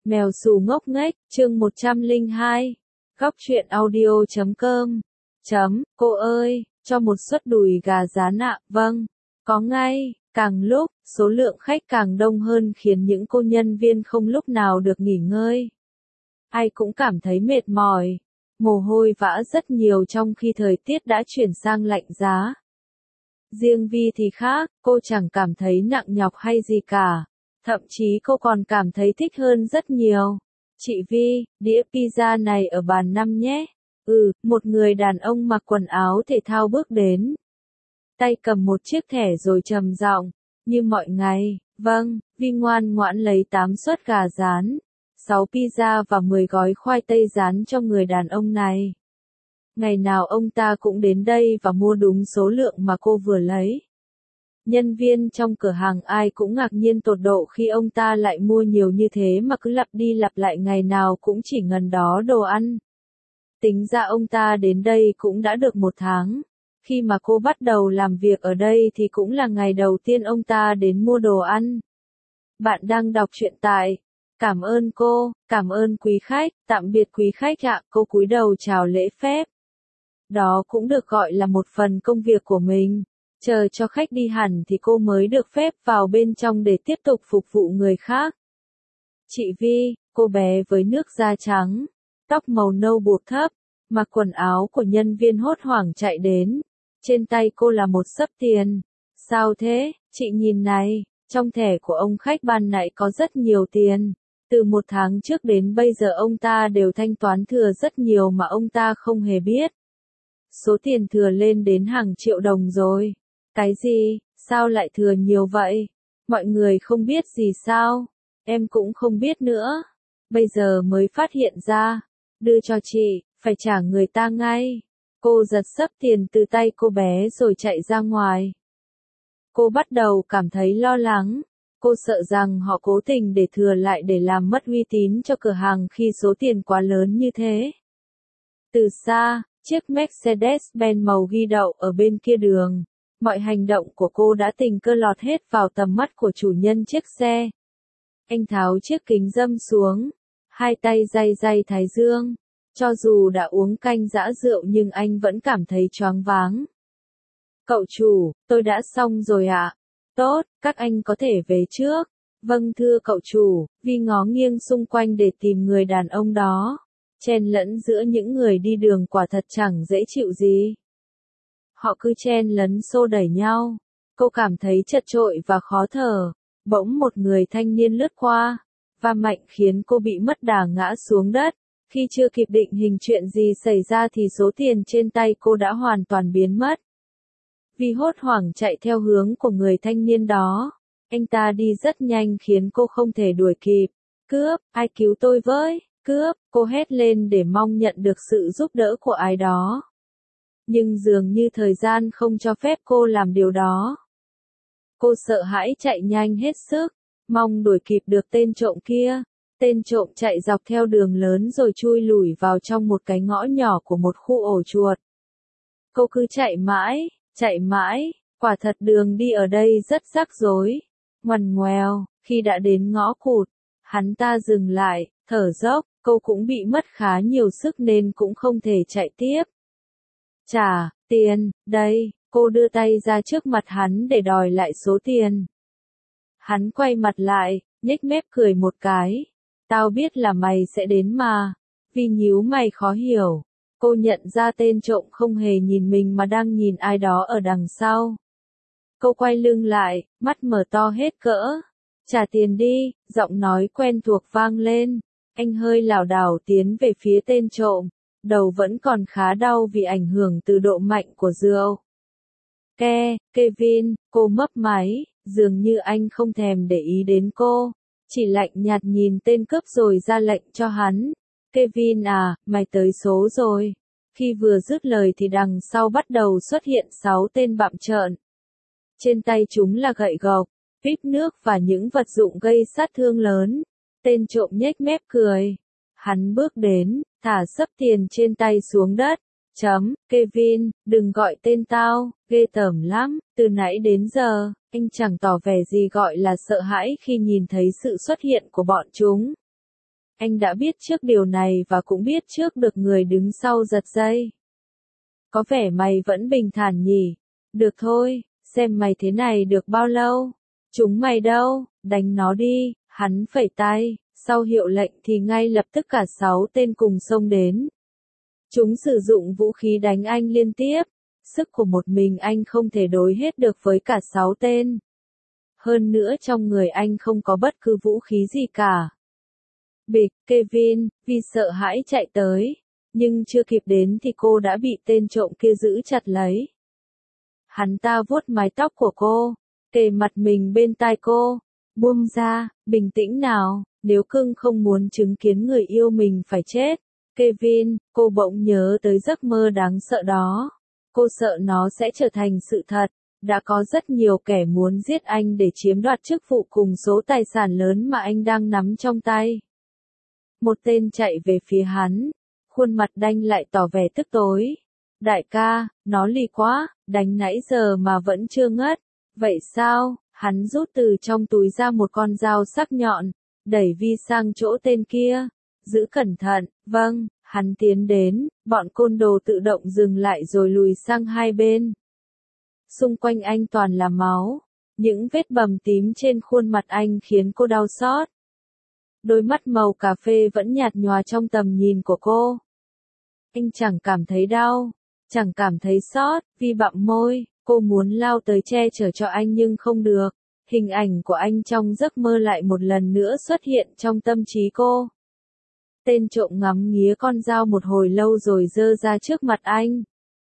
Mèo xù ngốc nghếch, chương 102. Góc truyện audio.com. Cô ơi, cho một suất đùi gà rán ạ. Vâng, có ngay. Càng lúc, số lượng khách càng đông hơn khiến những cô nhân viên không lúc nào được nghỉ ngơi. Ai cũng cảm thấy mệt mỏi. Mồ hôi vã rất nhiều trong khi thời tiết đã chuyển sang lạnh giá. Riêng Vi thì khác, cô chẳng cảm thấy nặng nhọc hay gì cả. Thậm chí cô còn cảm thấy thích hơn rất nhiều. Chị Vi, đĩa pizza này ở bàn 5 nhé. Một người đàn ông mặc quần áo thể thao bước đến. Tay cầm một chiếc thẻ rồi trầm giọng, như mọi ngày. Vâng, Vi ngoan ngoãn lấy 8 suất gà rán, 6 pizza và 10 gói khoai tây rán cho người đàn ông này. Ngày nào ông ta cũng đến đây và mua đúng số lượng mà cô vừa lấy. Nhân viên trong cửa hàng ai cũng ngạc nhiên tột độ khi ông ta lại mua nhiều như thế mà cứ lặp đi lặp lại ngày nào cũng chỉ ngần đó đồ ăn. Tính ra ông ta đến đây cũng đã được 1 tháng. Khi mà cô bắt đầu làm việc ở đây thì cũng là ngày đầu tiên ông ta đến mua đồ ăn. Bạn đang đọc truyện tại. Cảm ơn cô, cảm ơn quý khách, tạm biệt quý khách ạ. Cô cúi đầu chào lễ phép. Đó cũng được gọi là một phần công việc của mình. Chờ cho khách đi hẳn thì cô mới được phép vào bên trong để tiếp tục phục vụ người khác. Chị Vi, cô bé với nước da trắng, tóc màu nâu buộc thấp, mặc quần áo của nhân viên hốt hoảng chạy đến. Trên tay cô là một xấp tiền. Sao thế, chị nhìn này, trong thẻ của ông khách ban nãy có rất nhiều tiền. Từ 1 tháng trước đến bây giờ ông ta đều thanh toán thừa rất nhiều mà ông ta không hề biết. Số tiền thừa lên đến hàng triệu đồng rồi. Cái gì, sao lại thừa nhiều vậy? Mọi người không biết gì sao? Em cũng không biết nữa. Bây giờ mới phát hiện ra. Đưa cho chị, phải trả người ta ngay. Cô giật xấp tiền từ tay cô bé rồi chạy ra ngoài. Cô bắt đầu cảm thấy lo lắng. Cô sợ rằng họ cố tình để thừa lại để làm mất uy tín cho cửa hàng khi số tiền quá lớn như thế. Từ xa, chiếc Mercedes-Benz màu ghi đậu ở bên kia đường. Mọi hành động của cô đã tình cờ lọt hết vào tầm mắt của chủ nhân chiếc xe. Anh tháo chiếc kính râm xuống, hai tay day thái dương. Cho dù đã uống canh giã rượu nhưng anh vẫn cảm thấy choáng váng. Cậu chủ, tôi đã xong rồi ạ. Tốt, các anh có thể về trước. Vâng thưa cậu chủ. Vi ngó nghiêng xung quanh để tìm người đàn ông đó. Chen lẫn giữa những người đi đường quả thật chẳng dễ chịu gì. Họ cứ chen lấn xô đẩy nhau. Cô cảm thấy chật chội và khó thở. Bỗng một người thanh niên lướt qua, va mạnh khiến cô bị mất đà ngã xuống đất. Khi chưa kịp định hình chuyện gì xảy ra thì số tiền trên tay cô đã hoàn toàn biến mất. Vi hốt hoảng chạy theo hướng của người thanh niên đó. Anh ta đi rất nhanh khiến cô không thể đuổi kịp. Cướp, ai cứu tôi với, cướp, cô hét lên để mong nhận được sự giúp đỡ của ai đó. Nhưng dường như thời gian không cho phép cô làm điều đó. Cô sợ hãi chạy nhanh hết sức, mong đuổi kịp được tên trộm kia. Tên trộm chạy dọc theo đường lớn rồi chui lủi vào trong một cái ngõ nhỏ của một khu ổ chuột. Cô cứ chạy mãi, quả thật đường đi ở đây rất rắc rối. Ngoằn ngoèo, khi đã đến ngõ cụt, hắn ta dừng lại, thở dốc, cô cũng bị mất khá nhiều sức nên cũng không thể chạy tiếp. Trả, tiền, đây, cô đưa tay ra trước mặt hắn để đòi lại số tiền. Hắn quay mặt lại, nhếch mép cười một cái. Tao biết là mày sẽ đến mà. Vi nhíu mày khó hiểu. Cô nhận ra tên trộm không hề nhìn mình mà đang nhìn ai đó ở đằng sau. Cô quay lưng lại, mắt mở to hết cỡ. Trả tiền đi, giọng nói quen thuộc vang lên. Anh hơi lảo đảo tiến về phía tên trộm. Đầu vẫn còn khá đau vì ảnh hưởng từ độ mạnh của rượu. Kevin, cô mấp máy, dường như anh không thèm để ý đến cô. Chỉ lạnh nhạt nhìn tên cướp rồi ra lệnh cho hắn. Kevin à, mày tới số rồi. Khi vừa dứt lời thì đằng sau bắt đầu xuất hiện 6 tên bặm trợn. Trên tay chúng là gậy gộc, píp nước và những vật dụng gây sát thương lớn. Tên trộm nhếch mép cười. Hắn bước đến, thả xấp tiền trên tay xuống đất. Kevin, đừng gọi tên tao, ghê tởm lắm, từ nãy đến giờ, anh chẳng tỏ vẻ gì gọi là sợ hãi khi nhìn thấy sự xuất hiện của bọn chúng. Anh đã biết trước điều này và cũng biết trước được người đứng sau giật dây. Có vẻ mày vẫn bình thản nhỉ? Được thôi, xem mày thế này được bao lâu. Chúng mày đâu, đánh nó đi, hắn phẩy tay, sau hiệu lệnh thì ngay lập tức cả 6 tên cùng xông đến. Chúng sử dụng vũ khí đánh anh liên tiếp, sức của một mình anh không thể đối hết được với cả 6 tên. Hơn nữa trong người anh không có bất cứ vũ khí gì cả. Bịch, Kevin, vì sợ hãi chạy tới, nhưng chưa kịp đến thì cô đã bị tên trộm kia giữ chặt lấy. Hắn ta vuốt mái tóc của cô, kề mặt mình bên tai cô, buông ra, bình tĩnh nào, nếu cưng không muốn chứng kiến người yêu mình phải chết. Kevin, cô bỗng nhớ tới giấc mơ đáng sợ đó. Cô sợ nó sẽ trở thành sự thật. Đã có rất nhiều kẻ muốn giết anh để chiếm đoạt chức vụ cùng số tài sản lớn mà anh đang nắm trong tay. Một tên chạy về phía hắn, khuôn mặt đanh lại tỏ vẻ tức tối. Đại ca, nó lì quá, đánh nãy giờ mà vẫn chưa ngất. Vậy sao? Hắn rút từ trong túi ra một con dao sắc nhọn, đẩy Vi sang chỗ tên kia. Giữ cẩn thận, vâng, hắn tiến đến, bọn côn đồ tự động dừng lại rồi lùi sang hai bên. Xung quanh anh toàn là máu, những vết bầm tím trên khuôn mặt anh khiến cô đau xót. Đôi mắt màu cà phê vẫn nhạt nhòa trong tầm nhìn của cô. Anh chẳng cảm thấy đau, chẳng cảm thấy xót, Vi bặm môi, cô muốn lao tới che chở cho anh nhưng không được. Hình ảnh của anh trong giấc mơ lại một lần nữa xuất hiện trong tâm trí cô. Tên trộm ngắm nghía con dao một hồi lâu rồi giơ ra trước mặt anh.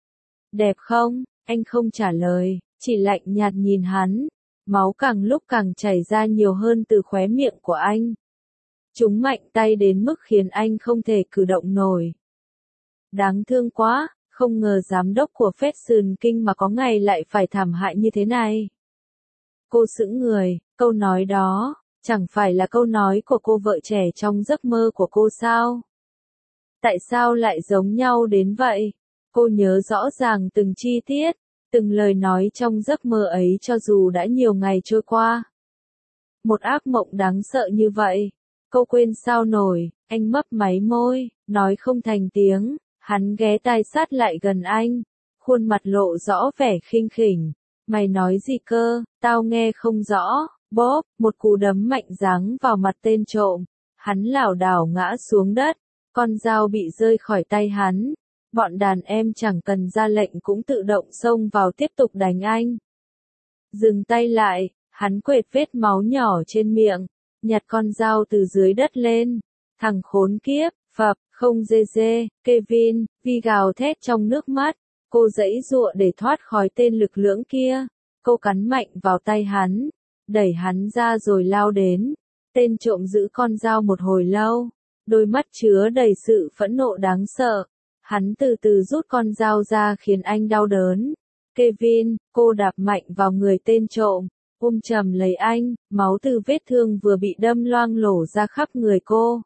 Đẹp không? Anh không trả lời, chỉ lạnh nhạt nhìn hắn. Máu càng lúc càng chảy ra nhiều hơn từ khóe miệng của anh. Chúng mạnh tay đến mức khiến anh không thể cử động nổi. Đáng thương quá, không ngờ giám đốc của Fashion King mà có ngày lại phải thảm hại như thế này. Cô sững người, câu nói đó, chẳng phải là câu nói của cô vợ trẻ trong giấc mơ của cô sao? Tại sao lại giống nhau đến vậy? Cô nhớ rõ ràng từng chi tiết, từng lời nói trong giấc mơ ấy cho dù đã nhiều ngày trôi qua. Một ác mộng đáng sợ như vậy, cô quên sao nổi, anh mấp máy môi, nói không thành tiếng, hắn ghé tai sát lại gần anh, khuôn mặt lộ rõ vẻ khinh khỉnh. Mày nói gì cơ, tao nghe không rõ, bóp, một cú đấm mạnh giáng vào mặt tên trộm, hắn lảo đảo ngã xuống đất, con dao bị rơi khỏi tay hắn. Bọn đàn em chẳng cần ra lệnh cũng tự động xông vào tiếp tục đánh anh. Dừng tay lại, hắn quệt vết máu nhỏ trên miệng, nhặt con dao từ dưới đất lên. Thằng khốn kiếp, phập, không dê dê, Kevin, Vi gào thét trong nước mắt. Cô giãy giụa để thoát khỏi tên lực lưỡng kia. Cô cắn mạnh vào tay hắn, đẩy hắn ra rồi lao đến. Tên trộm giữ con dao một hồi lâu, đôi mắt chứa đầy sự phẫn nộ đáng sợ. Hắn từ từ rút con dao ra khiến anh đau đớn. Kevin, cô đạp mạnh vào người tên trộm, ôm chầm lấy anh, máu từ vết thương vừa bị đâm loang lổ ra khắp người cô.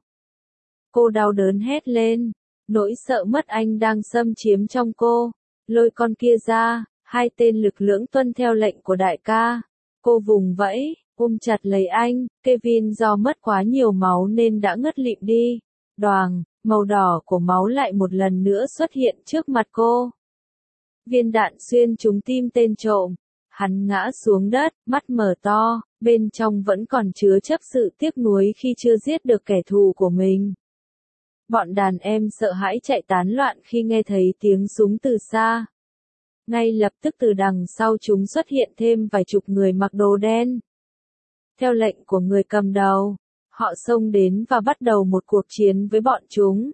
Cô đau đớn hét lên, nỗi sợ mất anh đang xâm chiếm trong cô. Lôi con kia ra, hai tên lực lưỡng tuân theo lệnh của đại ca. Cô vùng vẫy, ôm chặt lấy anh, Kevin do mất quá nhiều máu nên đã ngất lịm đi. Đoàng, màu đỏ của máu lại một lần nữa xuất hiện trước mặt cô. Viên đạn xuyên trúng tim tên trộm. Hắn ngã xuống đất, mắt mở to, bên trong vẫn còn chứa chấp sự tiếc nuối khi chưa giết được kẻ thù của mình. Bọn đàn em sợ hãi chạy tán loạn khi nghe thấy tiếng súng từ xa. Ngay lập tức từ đằng sau chúng xuất hiện thêm vài chục người mặc đồ đen. Theo lệnh của người cầm đầu, họ xông đến và bắt đầu một cuộc chiến với bọn chúng.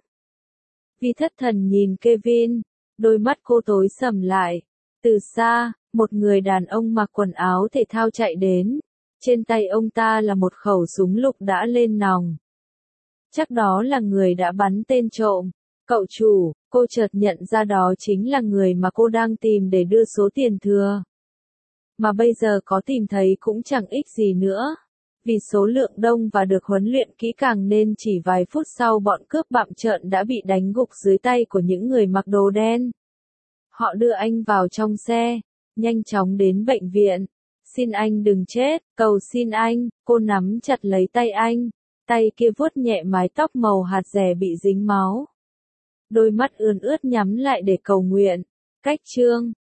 Vi thất thần nhìn Kevin, đôi mắt cô tối sầm lại. Từ xa, một người đàn ông mặc quần áo thể thao chạy đến. Trên tay ông ta là một khẩu súng lục đã lên nòng. Chắc đó là người đã bắn tên trộm. Cậu chủ, cô chợt nhận ra đó chính là người mà cô đang tìm để đưa số tiền thừa. Mà bây giờ có tìm thấy cũng chẳng ích gì nữa. Vì số lượng đông và được huấn luyện kỹ càng nên chỉ vài phút sau bọn cướp bặm trợn đã bị đánh gục dưới tay của những người mặc đồ đen. Họ đưa anh vào trong xe, nhanh chóng đến bệnh viện. Xin anh đừng chết, cầu xin anh, cô nắm chặt lấy tay anh. tay kia vuốt nhẹ mái tóc màu hạt rẻ bị dính máu. Đôi mắt ươn ướt nhắm lại để cầu nguyện. Cách chương